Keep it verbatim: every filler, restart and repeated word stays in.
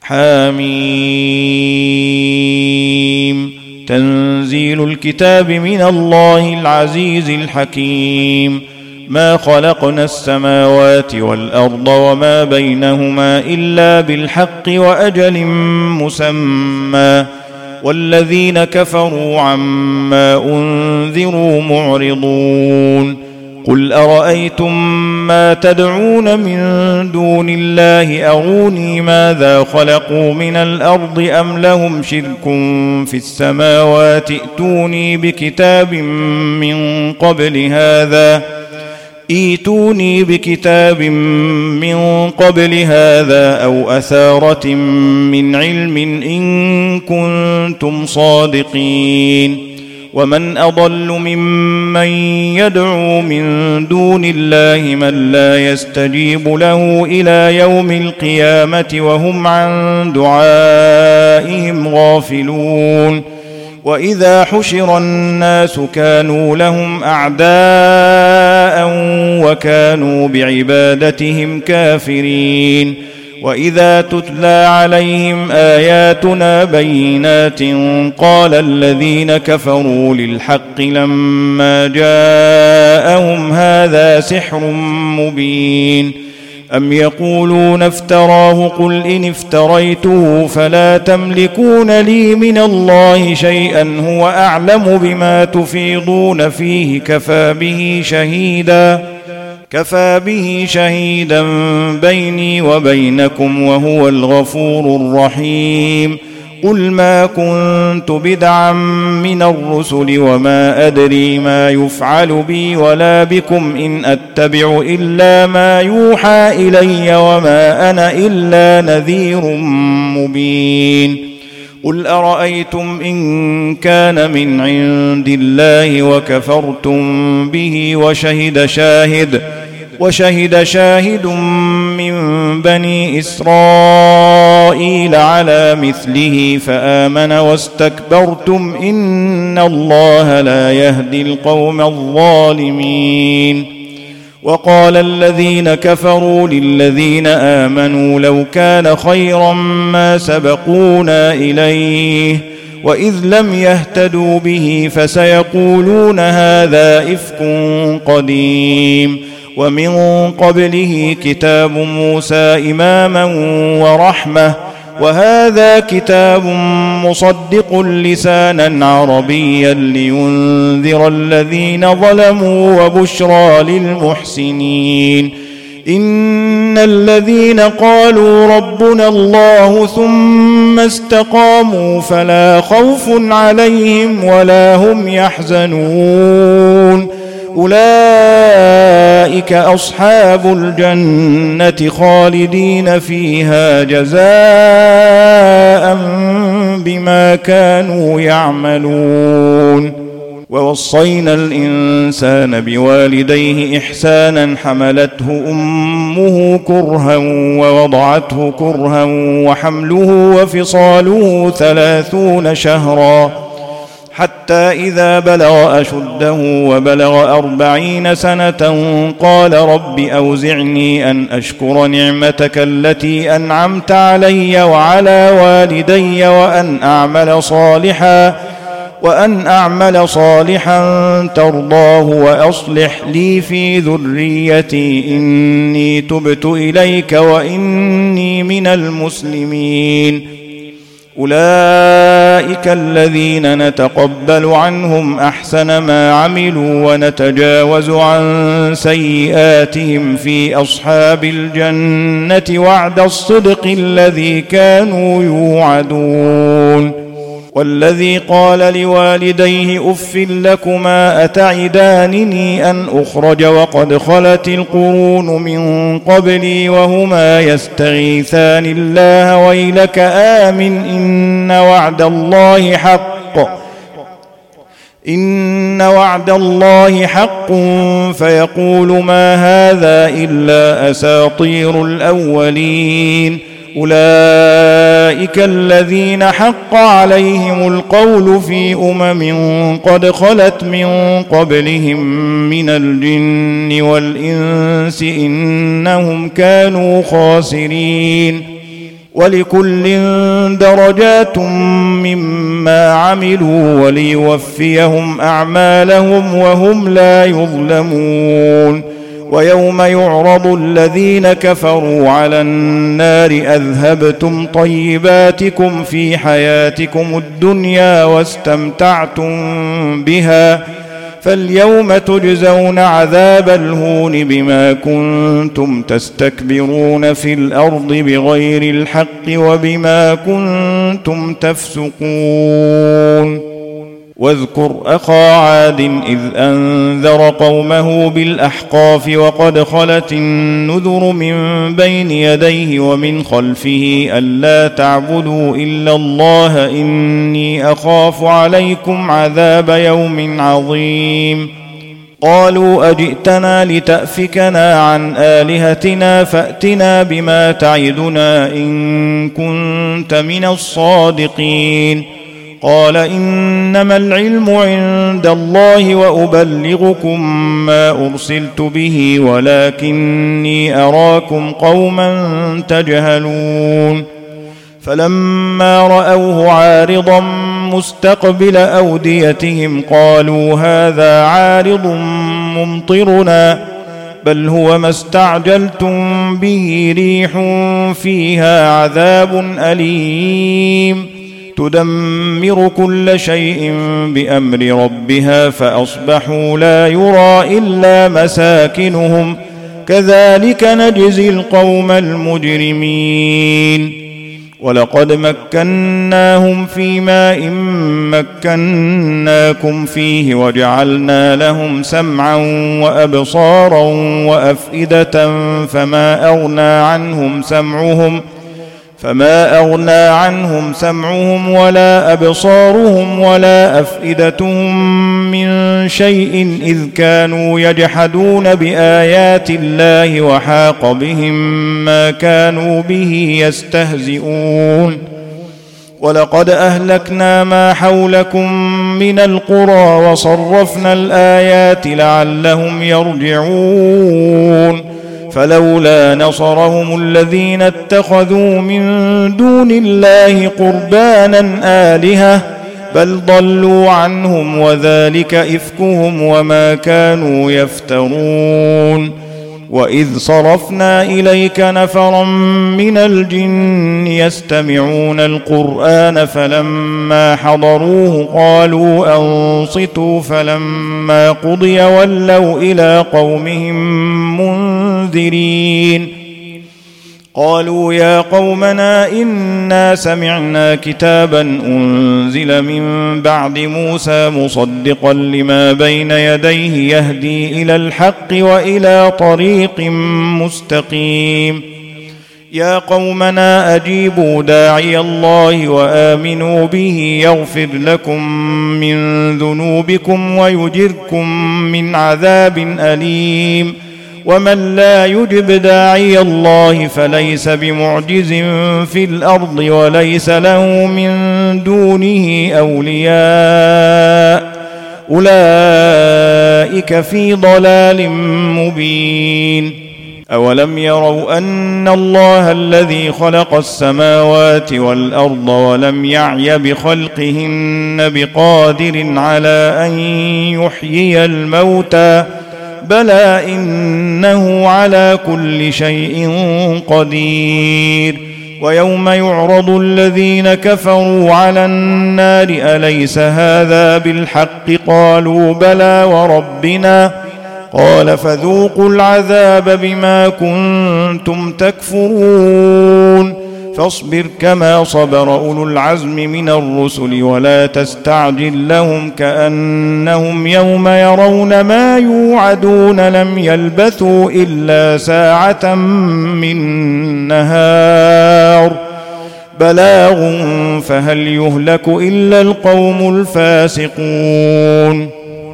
حميم. تنزيل الكتاب من الله العزيز الحكيم. ما خلقنا السماوات والأرض وما بينهما إلا بالحق وأجل مسمى، والذين كفروا عما أنذروا معرضون. قل أرأيتم ما تدعون من دون الله أروني ماذا خلقوا من الأرض أم لهم شرك في السماوات ائتوني بكتاب من قبل هذا ائتوني بكتاب من قبل هذا أو أثارة من علم إن كنتم صادقين. ومن أضل ممن يدعو من دون الله من لا يستجيب له إلى يوم القيامة وهم عن دعائهم غافلون. وإذا حشر الناس كانوا لهم أعداء وكانوا بعبادتهم كافرين. وإذا تتلى عليهم آياتنا بينات قال الذين كفروا للحق لما جاءهم هذا سحر مبين. أم يقولون افتراه قل إن افتريته فلا تملكون لي من الله شيئا هو أعلم بما تفيضون فيه كفى به شهيدا كفى به شهيدا بيني وبينكم وهو الغفور الرحيم. قل ما كنت بدعا من الرسل وما أدري ما يفعل بي ولا بكم إن أتبع إلا ما يوحى إلي وما أنا إلا نذير مبين. قل أرأيتم إن كان من عند الله وكفرتم به وشهد شاهد وشهد شاهد من بني إسرائيل على مثله فآمن واستكبرتم إن الله لا يهدي القوم الظالمين. وقال الذين كفروا للذين آمنوا لو كان خيرا ما سبقونا إليه وإذ لم يهتدوا به فسيقولون هذا إفك قديم. ومن قبله كتاب موسى إماما ورحمة وهذا كتاب مصدق لسانا عربيا لينذر الذين ظلموا وبشرى للمحسنين. إن الذين قالوا ربنا الله ثم استقاموا فلا خوف عليهم ولا هم يحزنون أولئك أصحاب الجنة خالدين فيها جزاء بما كانوا يعملون. ووصينا الإنسان بوالديه إحسانا حملته أمه كرها ووضعته كرها وحمله وفصاله ثلاثون شهرا حتى إذا بلغ أشده وبلغ أربعين سنة قال رب أوزعني أن أشكر نعمتك التي أنعمت علي وعلى والدي وأن أعمل صالحا وأن أعمل صالحا ترضاه وأصلح لي في ذريتي إني تبت إليك وإني من المسلمين. أولئك الذين نتقبل عنهم أحسن ما عملوا ونتجاوز عن سيئاتهم في أصحاب الجنة وعد الصدق الذي كانوا يوعدون. والذي قال لوالديه أف لكما أتعدانني أن أخرج وقد خلت القرون من قبلي وهما يستغيثان الله ويلك آمن إن وعد الله حق إن وعد الله حق فيقول ما هذا إلا أساطير الأولين. أولئك الذين حق عليهم القول في أمم قد خلت من قبلهم من الجن والإنس إنهم كانوا خاسرين. ولكل درجات مما عملوا وليوفيهم أعمالهم وهم لا يظلمون. ويوم يعرض الذين كفروا على النار أذهبتم طيباتكم في حياتكم الدنيا واستمتعتم بها فاليوم تجزون عذاب الهون بما كنتم تستكبرون في الأرض بغير الحق وبما كنتم تفسقون. واذكر أخا عاد إذ أنذر قومه بالأحقاف وقد خلت النذر من بين يديه ومن خلفه ألا تعبدوا إلا الله إني أخاف عليكم عذاب يوم عظيم. قالوا أجئتنا لتأفكنا عن آلهتنا فأتنا بما تعدنا إن كنت من الصادقين. قال إنما العلم عند الله وأبلغكم ما أرسلت به ولكني أراكم قوما تجهلون. فلما رأوه عارضا مستقبل أوديتهم قالوا هذا عارض ممطرنا بل هو ما استعجلتم به ريح فيها عذاب أليم تدمر كل شيء بأمر ربها فأصبحوا لا يرى إلا مساكنهم كذلك نجزي القوم المجرمين. ولقد مكناهم في ماء مكناكم فيه وجعلنا لهم سمعا وأبصارا وأفئدة فما أغنى عنهم سمعهم فما أغنى عنهم سمعهم ولا أبصارهم ولا أفئدتهم من شيء إذ كانوا يجحدون بآيات الله وحاق بهم ما كانوا به يستهزئون. ولقد أهلكنا ما حولكم من القرى وصرفنا الآيات لعلهم يرجعون. فلولا نصرهم الذين اتخذوا من دون الله قربانا آلهة بل ضلوا عنهم وذلك إفكهم وما كانوا يفترون. وإذ صرفنا إليك نفرا من الجن يستمعون القرآن فلما حضروه قالوا أنصتوا فلما قضي ولوا إلى قومهم منذرين. قالوا يا قومنا إنا سمعنا كتابا أنزل من بعد موسى مصدقا لما بين يديه يهدي إلى الحق وإلى طريق مستقيم. يا قومنا أجيبوا داعي الله وآمنوا به يغفر لكم من ذنوبكم ويجركم من عذاب أليم. ومن لا يجب داعي الله فليس بمعجز في الأرض وليس له من دونه أولياء أولئك في ضلال مبين. أولم يروا أن الله الذي خلق السماوات والأرض ولم يعي بخلقهن بقادر على أن يحيي الموتى بلى إنه على كل شيء قدير. ويوم يعرض الذين كفروا على النار أليس هذا بالحق قالوا بلى وربنا قال فذوقوا العذاب بما كنتم تكفرون. فاصبر كما صبر أولو العزم من الرسل ولا تستعجل لهم كأنهم يوم يرون ما يوعدون لم يلبثوا إلا ساعة من نهار بلاغ فهل يهلك إلا القوم الفاسقون.